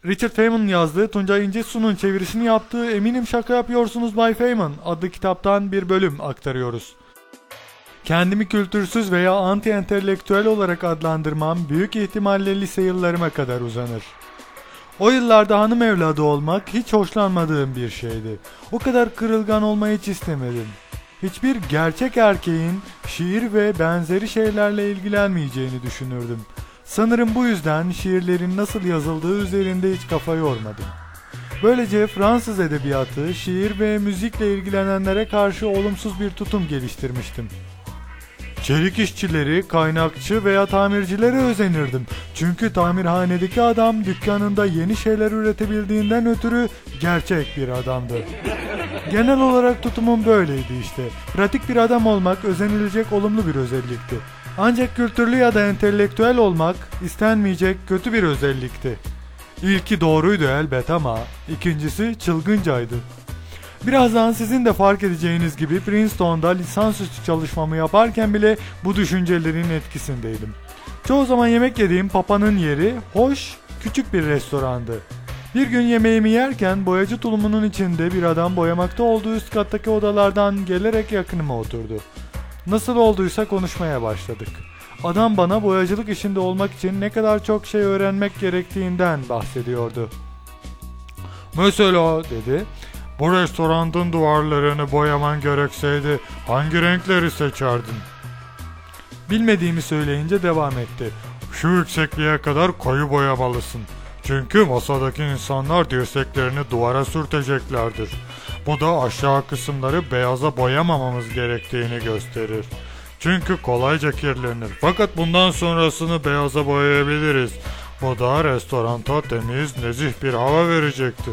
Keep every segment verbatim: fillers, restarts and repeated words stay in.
Richard Feynman'ın yazdığı, Tuncay İncesu'nun çevirisini yaptığı Eminim Şaka Yapıyorsunuz Bay Feynman adlı kitaptan bir bölüm aktarıyoruz. Kendimi kültürsüz veya anti-entelektüel olarak adlandırmam büyük ihtimalle lise yıllarıma kadar uzanır. O yıllarda hanım evladı olmak hiç hoşlanmadığım bir şeydi. O kadar kırılgan olmayı hiç istemedim. Hiçbir gerçek erkeğin şiir ve benzeri şeylerle ilgilenmeyeceğini düşünürdüm. Sanırım bu yüzden şiirlerin nasıl yazıldığı üzerinde hiç kafa yormadım. Böylece Fransız edebiyatı, şiir ve müzikle ilgilenenlere karşı olumsuz bir tutum geliştirmiştim. Çelik işçileri, kaynakçı veya tamircilere özenirdim. Çünkü tamirhanedeki adam dükkanında yeni şeyler üretebildiğinden ötürü gerçek bir adamdı. Genel olarak tutumum böyleydi işte. Pratik bir adam olmak özenilecek olumlu bir özellikti. Ancak kültürlü ya da entelektüel olmak istenmeyecek kötü bir özellikti. İlki doğruydu elbet ama ikincisi çılgıncaydı. Birazdan sizin de fark edeceğiniz gibi Princeton'da lisansüstü çalışmamı yaparken bile bu düşüncelerin etkisindeydim. Çoğu zaman yemek yediğim Papa'nın yeri hoş, küçük bir restorandı. Bir gün yemeğimi yerken boyacı tulumunun içinde bir adam boyamakta olduğu üst kattaki odalardan gelerek yakınıma oturdu. Nasıl olduysa konuşmaya başladık. Adam bana boyacılık işinde olmak için ne kadar çok şey öğrenmek gerektiğinden bahsediyordu. "Mesela," dedi, "bu restoranın duvarlarını boyaman gerekseydi hangi renkleri seçerdin?" Bilmediğimi söyleyince devam etti. "Şu yüksekliğe kadar koyu boyamalısın. Çünkü masadaki insanlar dirseklerini duvara sürteceklerdir. Bu da aşağı kısımları beyaza boyamamamız gerektiğini gösterir. Çünkü kolayca kirlenir. Fakat bundan sonrasını beyaza boyayabiliriz. Bu da restoranta temiz, nezih bir hava verecektir."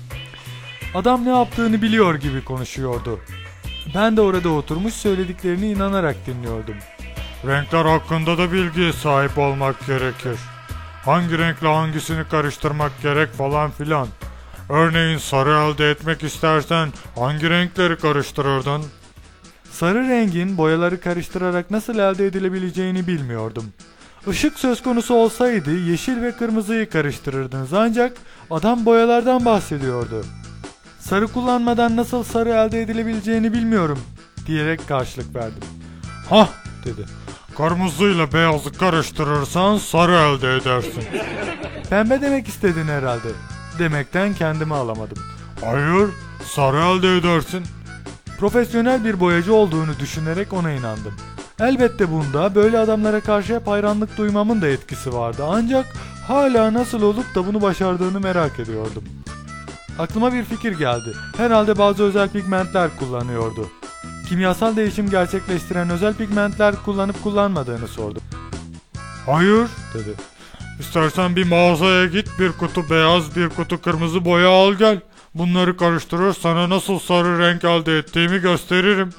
Adam ne yaptığını biliyor gibi konuşuyordu. Ben de orada oturmuş söylediklerine inanarak dinliyordum. "Renkler hakkında da bilgiye sahip olmak gerekir. Hangi renkle hangisini karıştırmak gerek falan filan. Örneğin sarı elde etmek istersen hangi renkleri karıştırırdın?" Sarı rengin boyaları karıştırarak nasıl elde edilebileceğini bilmiyordum. Işık söz konusu olsaydı yeşil ve kırmızıyı karıştırırdınız ancak adam boyalardan bahsediyordu. "Sarı kullanmadan nasıl sarı elde edilebileceğini bilmiyorum," diyerek karşılık verdim. "Hah," dedi, "kırmızıyla beyazı karıştırırsan sarı elde edersin." "Pembe demek istedin herhalde," demekten kendimi alamadım. "Hayır, sarı elde edersin." Profesyonel bir boyacı olduğunu düşünerek ona inandım. Elbette bunda böyle adamlara karşı hep hayranlık duymamın da etkisi vardı. Ancak hala nasıl olup da bunu başardığını merak ediyordum. Aklıma bir fikir geldi. Herhalde bazı özel pigmentler kullanıyordu. Kimyasal değişim gerçekleştiren özel pigmentler kullanıp kullanmadığını sordum. "Hayır," dedi. "İstersen bir mağazaya git, bir kutu beyaz, bir kutu kırmızı boya al gel. Bunları karıştırır, sana nasıl sarı renk elde ettiğimi gösteririm."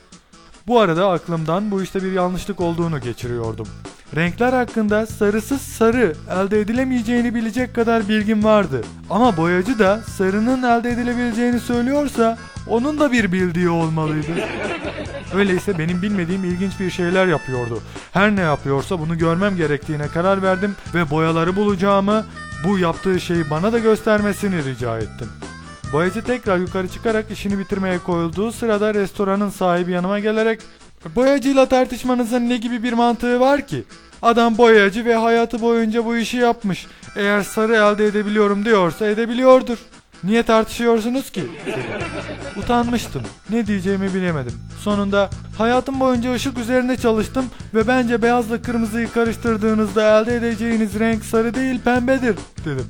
Bu arada aklımdan bu işte bir yanlışlık olduğunu geçiriyordum. Renkler hakkında sarısız sarı elde edilemeyeceğini bilecek kadar bilgim vardı. Ama boyacı da sarının elde edilebileceğini söylüyorsa onun da bir bildiği olmalıydı. Öyleyse benim bilmediğim ilginç bir şeyler yapıyordu. Her ne yapıyorsa bunu görmem gerektiğine karar verdim ve boyaları bulacağımı, bu yaptığı şeyi bana da göstermesini rica ettim. Boyacı tekrar yukarı çıkarak işini bitirmeye koyulduğu sırada restoranın sahibi yanıma gelerek "Boyacıyla tartışmanızın ne gibi bir mantığı var ki? Adam boyacı ve hayatı boyunca bu işi yapmış. Eğer sarı elde edebiliyorum diyorsa edebiliyordur. Niye tartışıyorsunuz ki?" dedi. Utanmıştım. Ne diyeceğimi bilemedim. Sonunda "Hayatım boyunca ışık üzerinde çalıştım ve bence beyazla kırmızıyı karıştırdığınızda elde edeceğiniz renk sarı değil pembedir," dedim.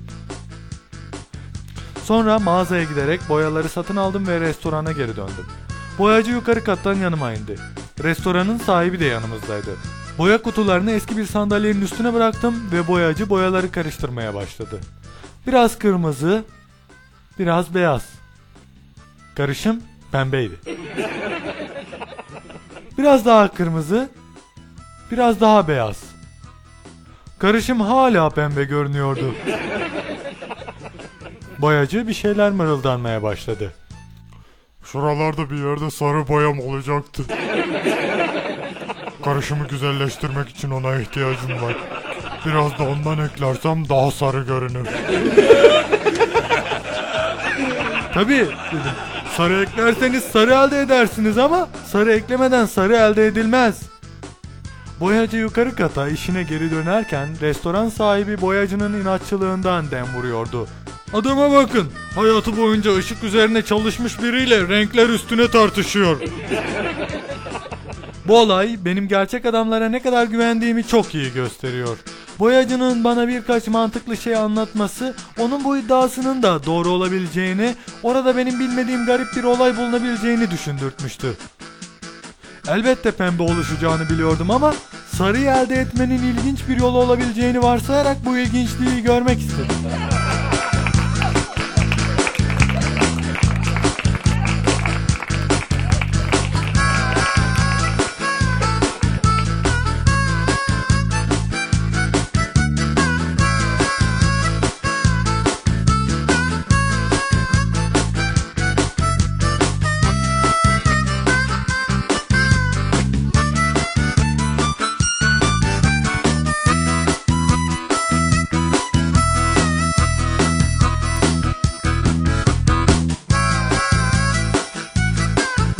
Sonra mağazaya giderek boyaları satın aldım ve restorana geri döndüm. Boyacı yukarı kattan yanıma indi. Restoranın sahibi de yanımızdaydı. Boya kutularını eski bir sandalyenin üstüne bıraktım ve boyacı boyaları karıştırmaya başladı. Biraz kırmızı, biraz beyaz. Karışım pembeydi. Biraz daha kırmızı, biraz daha beyaz. Karışım hala pembe görünüyordu. Boyacı bir şeyler mırıldanmaya başladı. "Şuralarda bir yerde sarı boyam olacaktı. Karışımı güzelleştirmek için ona ihtiyacım var." Biraz da ondan eklersem daha sarı görünür. Tabii dedim. Sarı eklerseniz sarı elde edersiniz ama sarı eklemeden sarı elde edilmez. Boyacı yukarı kata işine geri dönerken restoran sahibi boyacının inatçılığından dem vuruyordu. Adama bakın, hayatı boyunca ışık üzerine çalışmış biriyle renkler üstüne tartışıyor. Bu olay benim gerçek adamlara ne kadar güvendiğimi çok iyi gösteriyor. Boyacının bana birkaç mantıklı şey anlatması, onun bu iddiasının da doğru olabileceğini, orada benim bilmediğim garip bir olay bulunabileceğini düşündürtmüştü. Elbette pembe oluşacağını biliyordum ama sarıyı elde etmenin ilginç bir yolu olabileceğini varsayarak bu ilginçliği görmek istedim.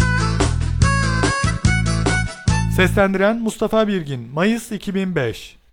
Seslendiren Mustafa Birgin, Mayıs iki bin beş.